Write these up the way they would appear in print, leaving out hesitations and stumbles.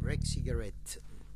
Greg Cigarette.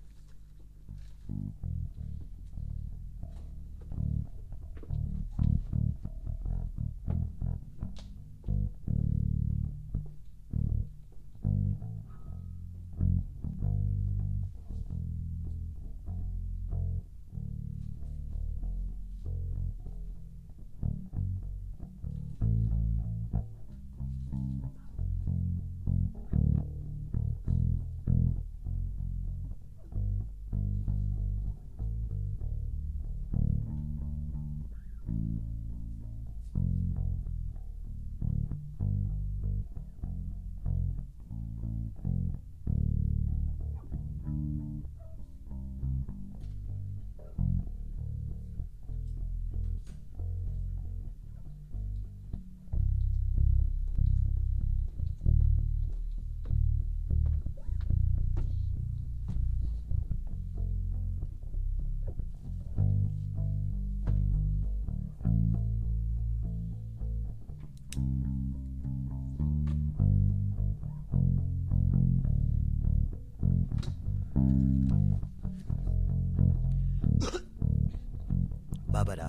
Babada.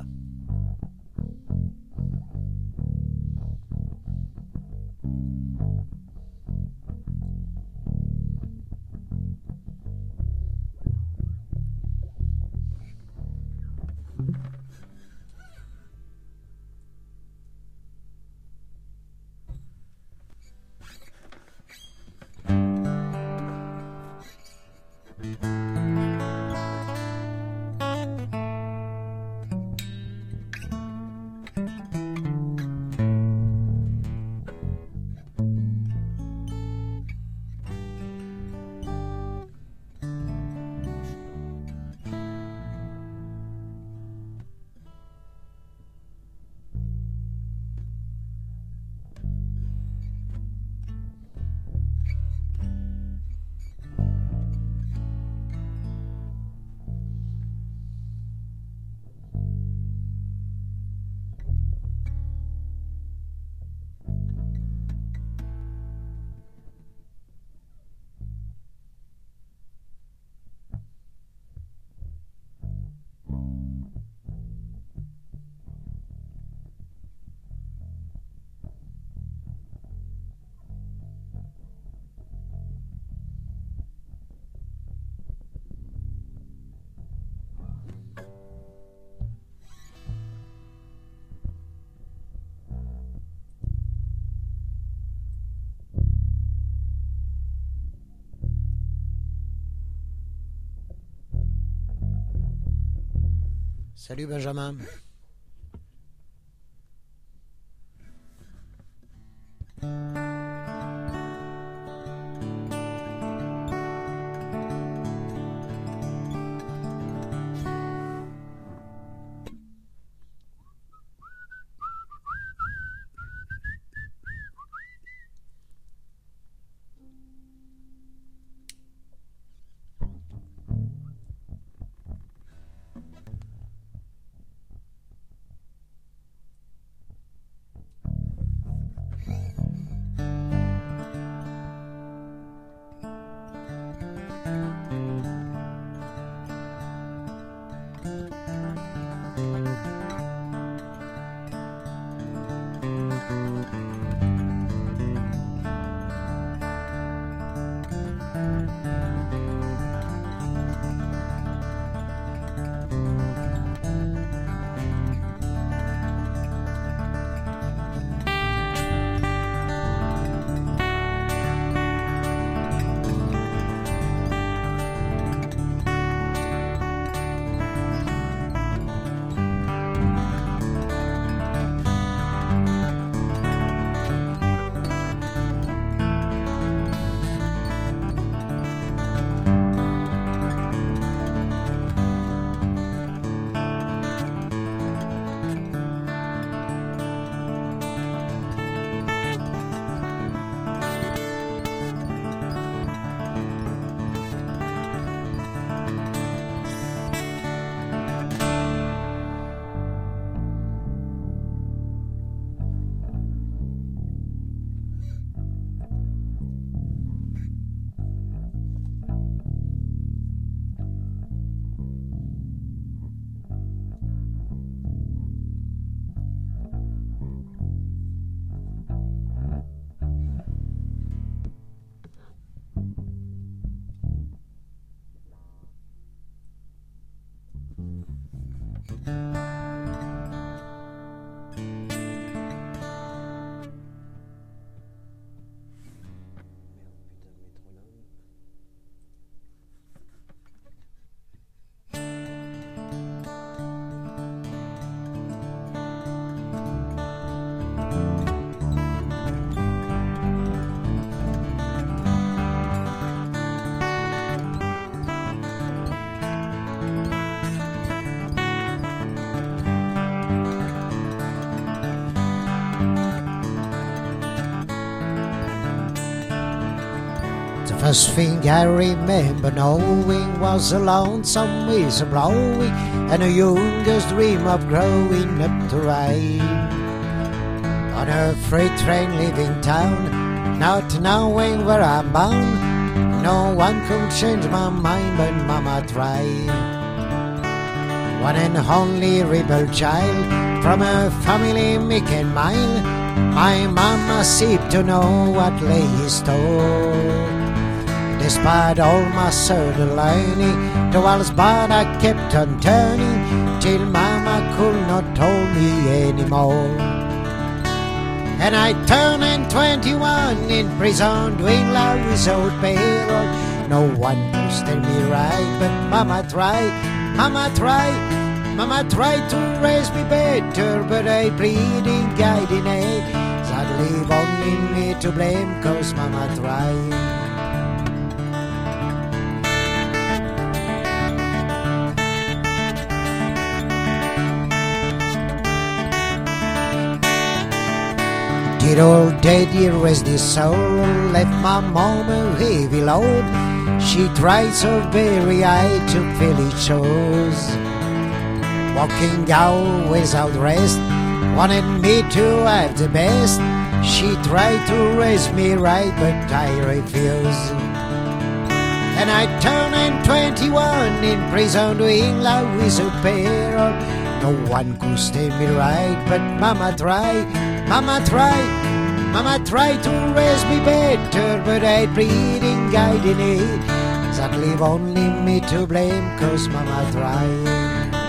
Salut Benjamin. First thing I remember knowing was a lonesome whistle blowing and a youngest dream of growing up to ride on a freight train leaving town, not knowing where I'm bound. No one could change my mind, but Mama tried. One and only rebel child from a family meek and mild, my Mama seemed to know what lay in store. Despite all my certain learning, the walls but I kept on turning till Mama could not hold me anymore. And I turned 21 in prison, doing life without parole. No one could stand me right, but Mama tried, Mama tried, Mama tried to raise me better, but I pleading, guiding aid. I'd leave only me to blame, cause Mama tried. Dear old daddy, rest his soul, left my mom a heavy load. She tried so very hard to fill his shoes. Walking out without rest, wanted me to have the best. She tried to raise me right, but I refused. And I turned 21 in prison, doing life without parole. No one could stand me right, but Mama tried, Mama tried, Mama tried to raise me better, but I pleading, guiding it. That leave only me to blame, cause Mama tried.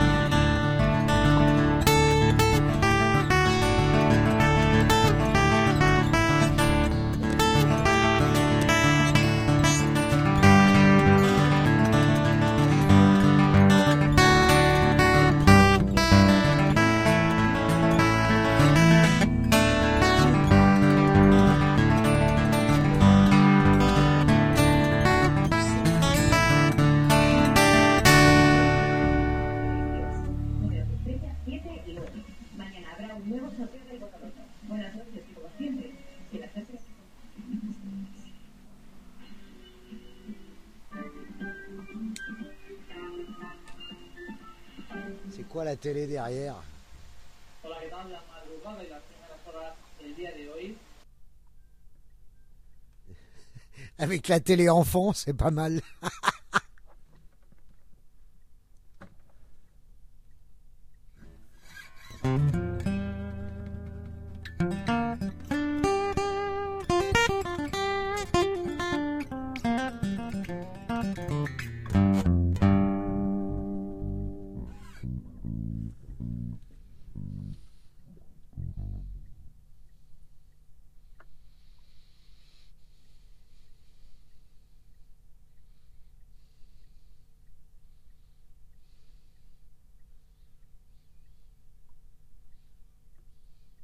C'est quoi la télé derrière? Hola, ¿qué tal? La madrugada y las primeras horas del día de hoy. Avec la télé en fond, c'est pas mal.